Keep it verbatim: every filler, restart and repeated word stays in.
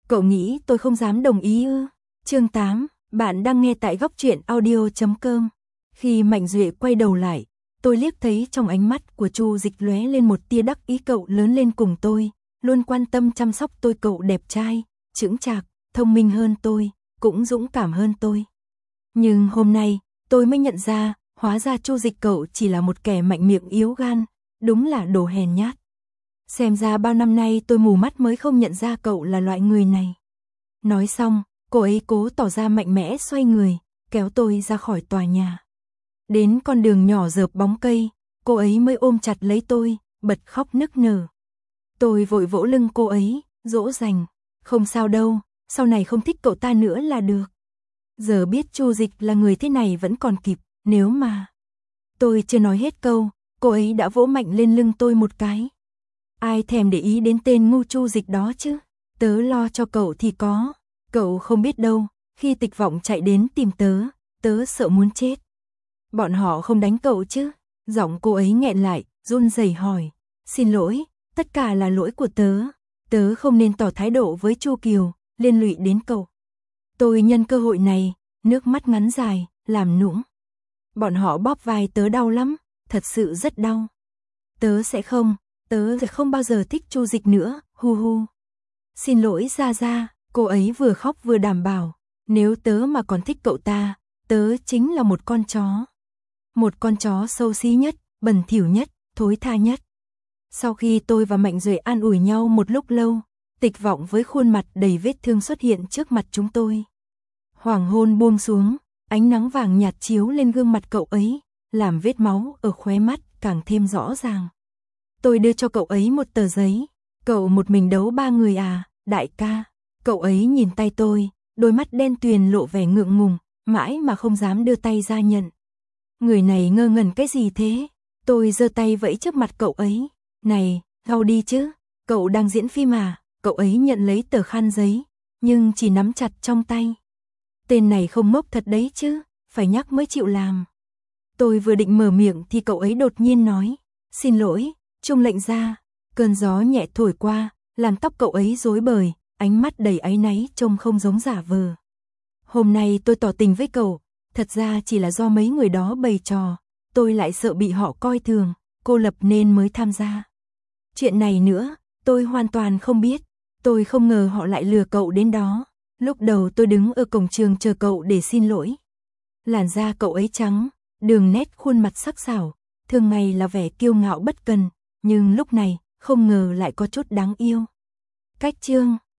Cậu nghĩ tôi không dám đồng ý ư? Chương tám, bạn đang nghe tại góc truyện audio chấm com. Khi Mạnh Duệ quay đầu lại, tôi liếc thấy trong ánh mắt của Chu Dịch lóe lên một tia đắc ý. Cậu lớn lên cùng tôi, luôn quan tâm chăm sóc tôi. Cậu đẹp trai, chững chạc, thông minh hơn tôi, cũng dũng cảm hơn tôi. Nhưng hôm nay, tôi mới nhận ra, hóa ra Chu Dịch cậu chỉ là một kẻ mạnh miệng yếu gan, đúng là đồ hèn nhát. Xem ra bao năm nay tôi mù mắt mới không nhận ra cậu là loại người này. Nói xong, cô ấy cố tỏ ra mạnh mẽ xoay người, kéo tôi ra khỏi tòa nhà. Đến con đường nhỏ rợp bóng cây, cô ấy mới ôm chặt lấy tôi, bật khóc nức nở. Tôi vội vỗ lưng cô ấy, dỗ dành, không sao đâu, sau này không thích cậu ta nữa là được. Giờ biết Chu Dịch là người thế này vẫn còn kịp, nếu mà... Tôi chưa nói hết câu, cô ấy đã vỗ mạnh lên lưng tôi một cái. Ai thèm để ý đến tên ngu Chu Dịch đó chứ, tớ lo cho cậu thì có, cậu không biết đâu, khi Tịch Vọng chạy đến tìm tớ, tớ sợ muốn chết. Bọn họ không đánh cậu chứ? Giọng cô ấy nghẹn lại, run rẩy hỏi. Xin lỗi, tất cả là lỗi của tớ, tớ không nên tỏ thái độ với Chu Kiều, liên lụy đến cậu. Tôi nhân cơ hội này, nước mắt ngắn dài, làm nũng. Bọn họ bóp vai tớ đau lắm, thật sự rất đau. Tớ sẽ không, tớ sẽ không bao giờ thích Chu Dịch nữa, hu hu. Xin lỗi Gia Gia, cô ấy vừa khóc vừa đảm bảo, nếu tớ mà còn thích cậu ta, tớ chính là một con chó. Một con chó xấu xí nhất, bẩn thỉu nhất, thối tha nhất. Sau khi tôi và Mạnh Duệ an ủi nhau một lúc lâu, Tịch Vọng với khuôn mặt đầy vết thương xuất hiện trước mặt chúng tôi. Hoàng hôn buông xuống, ánh nắng vàng nhạt chiếu lên gương mặt cậu ấy, làm vết máu ở khóe mắt càng thêm rõ ràng. Tôi đưa cho cậu ấy một tờ giấy. Cậu một mình đấu ba người à, đại ca? Cậu ấy nhìn tay tôi, đôi mắt đen tuyền lộ vẻ ngượng ngùng, mãi mà không dám đưa tay ra nhận. Người này ngơ ngẩn cái gì thế? Tôi giơ tay vẫy trước mặt cậu ấy. Này, lau đi chứ, cậu đang diễn phim à? Cậu ấy nhận lấy tờ khăn giấy, nhưng chỉ nắm chặt trong tay. Tên này không ngốc thật đấy chứ, phải nhắc mới chịu làm. Tôi vừa định mở miệng thì cậu ấy đột nhiên nói, xin lỗi, Trung lệnh ra. Cơn gió nhẹ thổi qua, làm tóc cậu ấy rối bời, ánh mắt đầy áy náy trông không giống giả vờ. Hôm nay tôi tỏ tình với cậu, thật ra chỉ là do mấy người đó bày trò, tôi lại sợ bị họ coi thường, cô lập nên mới tham gia. Chuyện này nữa, tôi hoàn toàn không biết, tôi không ngờ họ lại lừa cậu đến đó. Lúc đầu tôi đứng ở cổng trường chờ cậu để xin lỗi. Làn da cậu ấy trắng, đường nét khuôn mặt sắc sảo, thường ngày là vẻ kiêu ngạo bất cần, nhưng lúc này, không ngờ lại có chút đáng yêu. Cách chương